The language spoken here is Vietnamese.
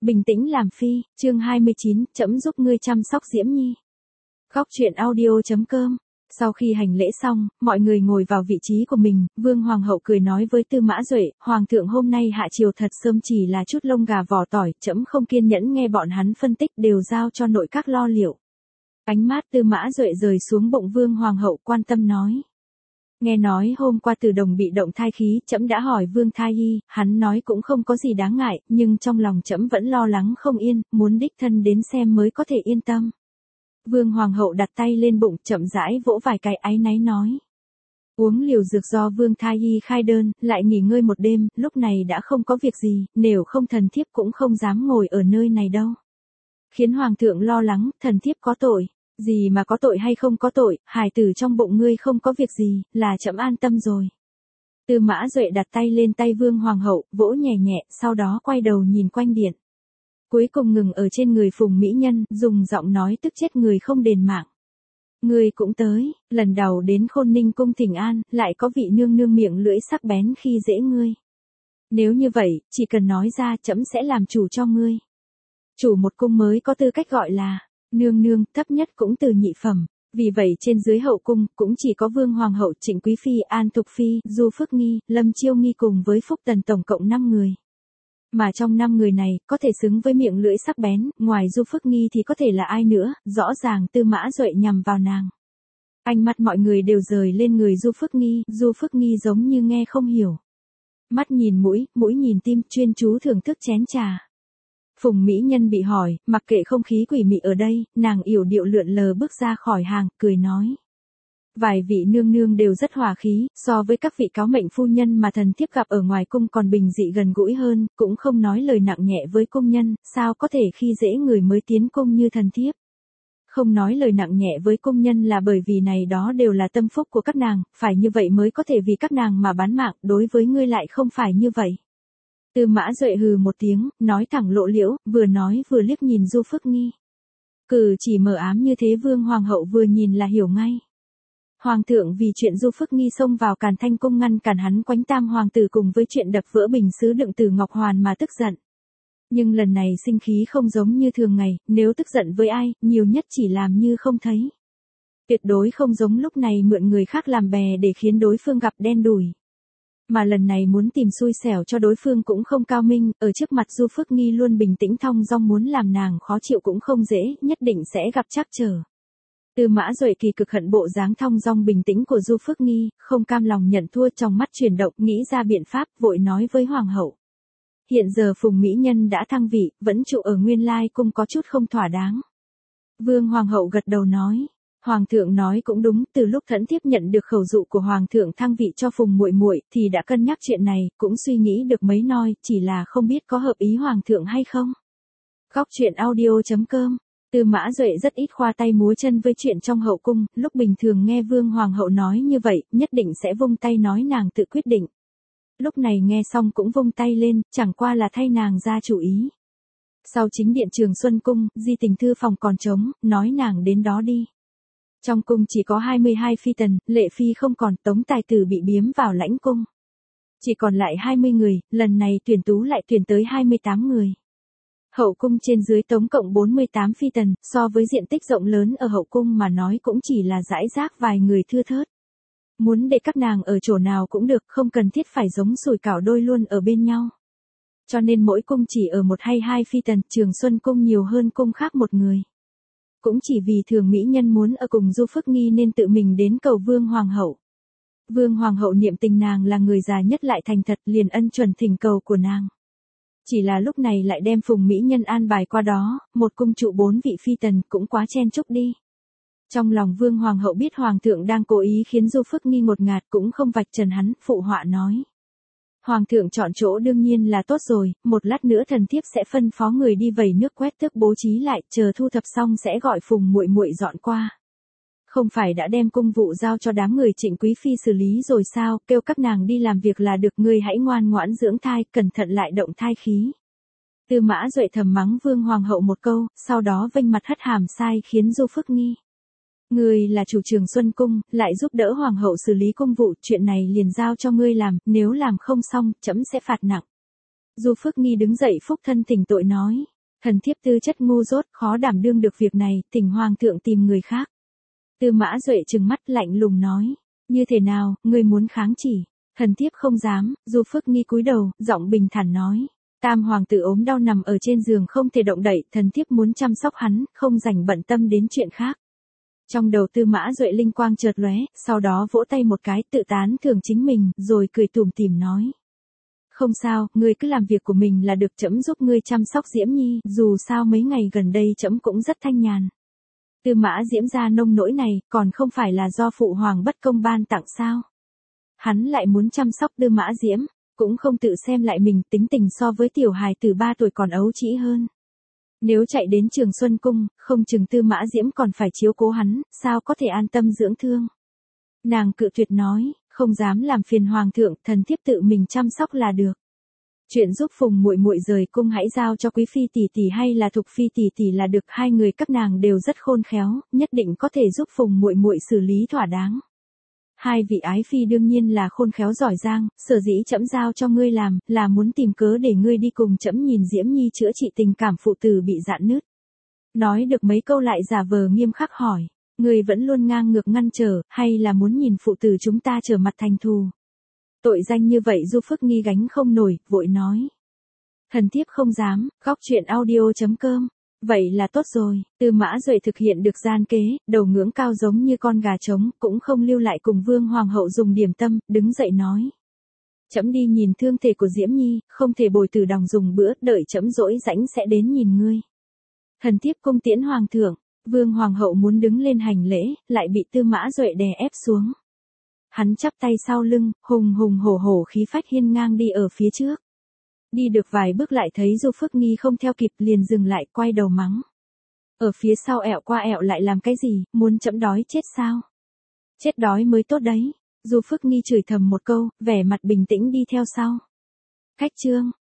Bình tĩnh làm phi, chương 29, trẫm giúp ngươi chăm sóc Diễm Nhi. Góc truyện audio.com. Sau khi hành lễ xong, mọi người ngồi vào vị trí của mình, Vương Hoàng hậu cười nói với Tư Mã Duệ, Hoàng thượng hôm nay hạ triều thật sớm chỉ là chút lông gà vỏ tỏi, trẫm không kiên nhẫn nghe bọn hắn phân tích, đều giao cho nội các lo liệu. Ánh mắt Tư Mã Duệ rời xuống bụng Vương Hoàng hậu, quan tâm nói. Nghe nói hôm qua Từ Đồng bị động thai khí, trẫm đã hỏi Vương Thái Y, hắn nói cũng không có gì đáng ngại, nhưng trong lòng trẫm vẫn lo lắng không yên, muốn đích thân đến xem mới có thể yên tâm. Vương Hoàng hậu đặt tay lên bụng, chậm rãi vỗ vài cái, áy náy nói. Uống liều dược do Vương Thái Y khai đơn, lại nghỉ ngơi một đêm, lúc này đã không có việc gì, nếu không thần thiếp cũng không dám ngồi ở nơi này đâu. Khiến Hoàng thượng lo lắng, thần thiếp có tội. Gì mà có tội hay không có tội, hài tử trong bụng ngươi không có việc gì, là trẫm an tâm rồi. Tư Mã Duệ đặt tay lên tay Vương Hoàng hậu, vỗ nhẹ nhẹ, sau đó quay đầu nhìn quanh điện. Cuối cùng ngừng ở trên người Phùng Mỹ Nhân, dùng giọng nói tức chết người không đền mạng. Ngươi cũng tới, lần đầu đến Khôn Ninh cung thỉnh an, lại có vị nương nương miệng lưỡi sắc bén khi dễ ngươi. Nếu như vậy, chỉ cần nói ra trẫm sẽ làm chủ cho ngươi. Chủ một cung mới có tư cách gọi là nương nương, thấp nhất cũng từ nhị phẩm. Vì vậy trên dưới hậu cung, cũng chỉ có Vương Hoàng hậu, Trịnh Quý Phi, An Thục Phi, Du Phước Nghi, Lâm Chiêu Nghi cùng với Phúc Tần tổng cộng 5 người. Mà trong 5 người này, có thể xứng với miệng lưỡi sắc bén, ngoài Du Phước Nghi thì có thể là ai nữa, rõ ràng Tư Mã Duệ nhằm vào nàng. Ánh mắt mọi người đều rời lên người Du Phước Nghi giống như nghe không hiểu. Mắt nhìn mũi, mũi nhìn tim, chuyên chú thưởng thức chén trà. Phùng Mỹ Nhân bị hỏi, mặc kệ không khí quỷ mị ở đây, nàng yểu điệu lượn lờ bước ra khỏi hàng, cười nói. Vài vị nương nương đều rất hòa khí, so với các vị cáo mệnh phu nhân mà thần thiếp gặp ở ngoài cung còn bình dị gần gũi hơn, cũng không nói lời nặng nhẹ với cung nhân, sao có thể khi dễ người mới tiến cung như thần thiếp. Không nói lời nặng nhẹ với cung nhân là bởi vì này đó đều là tâm phúc của các nàng, phải như vậy mới có thể vì các nàng mà bán mạng, đối với ngươi lại không phải như vậy. Tư Mã Duệ hừ một tiếng, nói thẳng lộ liễu, vừa nói vừa liếc nhìn Du Phước Nghi. Cử chỉ mờ ám như thế Vương Hoàng hậu vừa nhìn là hiểu ngay. Hoàng thượng vì chuyện Du Phước Nghi xông vào Càn Thanh cung ngăn cản hắn quánh tam hoàng tử cùng với chuyện đập vỡ bình sứ đựng từ Ngọc Hoàn mà tức giận. Nhưng lần này sinh khí không giống như thường ngày, nếu tức giận với ai, nhiều nhất chỉ làm như không thấy. Tuyệt đối không giống lúc này mượn người khác làm bè để khiến đối phương gặp đen đủi. Mà lần này muốn tìm xui xẻo cho đối phương cũng không cao minh, ở trước mặt Du Phước Nghi luôn bình tĩnh thong dong, muốn làm nàng khó chịu cũng không dễ, nhất định sẽ gặp trắc trở. Tư Mã Duệ kỳ cực hận bộ dáng thong dong bình tĩnh của Du Phước Nghi, không cam lòng nhận thua, trong mắt chuyển động, nghĩ ra biện pháp, vội nói với Hoàng hậu. Hiện giờ Phùng Mỹ Nhân đã thăng vị, vẫn trụ ở Nguyên Lai cung có chút không thỏa đáng. Vương Hoàng hậu gật đầu nói. Hoàng thượng nói cũng đúng, từ lúc Thẫn thiếp nhận được khẩu dụ của Hoàng thượng thăng vị cho Phùng muội muội thì đã cân nhắc chuyện này, cũng suy nghĩ được mấy noi, chỉ là không biết có hợp ý Hoàng thượng hay không. Góc truyện audio.com. Tư Mã Duệ rất ít khoa tay múa chân với chuyện trong hậu cung, lúc bình thường nghe Vương Hoàng hậu nói như vậy, nhất định sẽ vung tay nói nàng tự quyết định. Lúc này nghe xong cũng vung tay lên, chẳng qua là thay nàng ra chủ ý. Sau chính điện Trường Xuân cung, Di Tình thư phòng còn trống, nói nàng đến đó đi. Trong cung chỉ có 22 phi tần, Lệ Phi không còn, Tống Tài Tử bị biếm vào lãnh cung. Chỉ còn lại 20 người, lần này tuyển tú lại tuyển tới 28 người. Hậu cung trên dưới tổng cộng 48 phi tần, so với diện tích rộng lớn ở hậu cung mà nói cũng chỉ là rải rác vài người thưa thớt. Muốn để các nàng ở chỗ nào cũng được, không cần thiết phải giống sủi cảo đôi luôn ở bên nhau. Cho nên mỗi cung chỉ ở một hay hai phi tần, Trường Xuân cung nhiều hơn cung khác một người. Cũng chỉ vì Thường Mỹ Nhân muốn ở cùng Du Phước Nghi nên tự mình đến cầu Vương Hoàng hậu. Vương Hoàng hậu niệm tình nàng là người già nhất lại thành thật, liền ân chuẩn thỉnh cầu của nàng. Chỉ là lúc này lại đem Phùng Mỹ Nhân an bài qua đó, một cung trụ 4 vị phi tần cũng quá chen chúc đi. Trong lòng Vương Hoàng hậu biết Hoàng thượng đang cố ý khiến Du Phước Nghi ngột ngạt, cũng không vạch trần hắn, phụ họa nói. Hoàng thượng chọn chỗ đương nhiên là tốt rồi, một lát nữa thần thiếp sẽ phân phó người đi vẩy nước quét tước bố trí lại, chờ thu thập xong sẽ gọi Phùng muội muội dọn qua. Không phải đã đem cung vụ giao cho đám người Trịnh Quý Phi xử lý rồi sao, kêu các nàng đi làm việc là được, ngươi hãy ngoan ngoãn dưỡng thai, cẩn thận lại động thai khí. Tư Mã Duệ thầm mắng Vương Hoàng hậu một câu, sau đó vênh mặt hất hàm sai khiến Du Phước Nghi. Ngươi là chủ Trường Xuân cung, lại giúp đỡ Hoàng hậu xử lý công vụ, chuyện này liền giao cho ngươi làm, nếu làm không xong, trẫm sẽ phạt nặng. Du Phước Nghi đứng dậy phúc thân thỉnh tội nói. Thần thiếp tư chất ngu dốt, khó đảm đương được việc này, thỉnh hoàng thượng tìm người khác. Tư Mã Duệ trừng mắt lạnh lùng nói, như thế nào, ngươi muốn kháng chỉ? Thần thiếp không dám. Du Phước Nghi cúi đầu, giọng bình thản nói, tam hoàng tử ốm đau nằm ở trên giường không thể động đậy, thần thiếp muốn chăm sóc hắn, không rảnh bận tâm đến chuyện khác. Trong đầu Tư Mã Duệ linh quang chợt lóe, sau đó vỗ tay một cái tự tán thưởng chính mình, rồi cười tủm tỉm nói. Không sao, ngươi cứ làm việc của mình là được, trẫm giúp ngươi chăm sóc Diễm Nhi, dù sao mấy ngày gần đây trẫm cũng rất thanh nhàn. Tư Mã Diễm ra nông nỗi này, còn không phải là do phụ hoàng bất công ban tặng sao? Hắn lại muốn chăm sóc Tư Mã Diễm, cũng không tự xem lại mình, tính tình so với tiểu hài từ 3 tuổi còn ấu trĩ hơn. Nếu chạy đến Trường Xuân Cung, không chừng Tư Mã Diễm còn phải chiếu cố hắn, sao có thể an tâm dưỡng thương. Nàng cự tuyệt nói, không dám làm phiền hoàng thượng, thần thiếp tự mình chăm sóc là được. Chuyện giúp Phùng muội muội rời cung hãy giao cho Quý phi tỷ tỷ hay là Thục phi tỷ tỷ là được, hai người các nàng đều rất khôn khéo, nhất định có thể giúp Phùng muội muội xử lý thỏa đáng. Hai vị ái phi đương nhiên là khôn khéo giỏi giang, sở dĩ trẫm giao cho ngươi làm, là muốn tìm cớ để ngươi đi cùng trẫm nhìn Diễm Nhi chữa trị tình cảm phụ tử bị rạn nứt. Nói được mấy câu lại giả vờ nghiêm khắc hỏi, ngươi vẫn luôn ngang ngược ngăn trở, hay là muốn nhìn phụ tử chúng ta trở mặt thành thù? Tội danh như vậy Du Phước Nghi gánh không nổi, vội nói. Thần thiếp không dám. Góc truyện audio.com. Vậy là tốt rồi. Tư Mã Duệ thực hiện được gian kế, đầu ngưỡng cao giống như con gà trống, cũng không lưu lại cùng Vương Hoàng hậu dùng điểm tâm, đứng dậy nói. Trẫm đi nhìn thương thể của Diễm Nhi, không thể bồi tử đòng dùng bữa, đợi trẫm rỗi rãnh sẽ đến nhìn ngươi. Thần thiếp cung tiễn hoàng thượng. Vương Hoàng hậu muốn đứng lên hành lễ, lại bị Tư Mã Duệ đè ép xuống. Hắn chắp tay sau lưng, hùng hùng hổ hổ khí phách hiên ngang đi ở phía trước. Đi được vài bước lại thấy Du Phước Nghi không theo kịp, liền dừng lại, quay đầu mắng. Ở phía sau ẹo qua ẹo lại làm cái gì, muốn trẫm đói chết sao? Chết đói mới tốt đấy. Du Phước Nghi chửi thầm một câu, vẻ mặt bình tĩnh đi theo sau. Khách trương,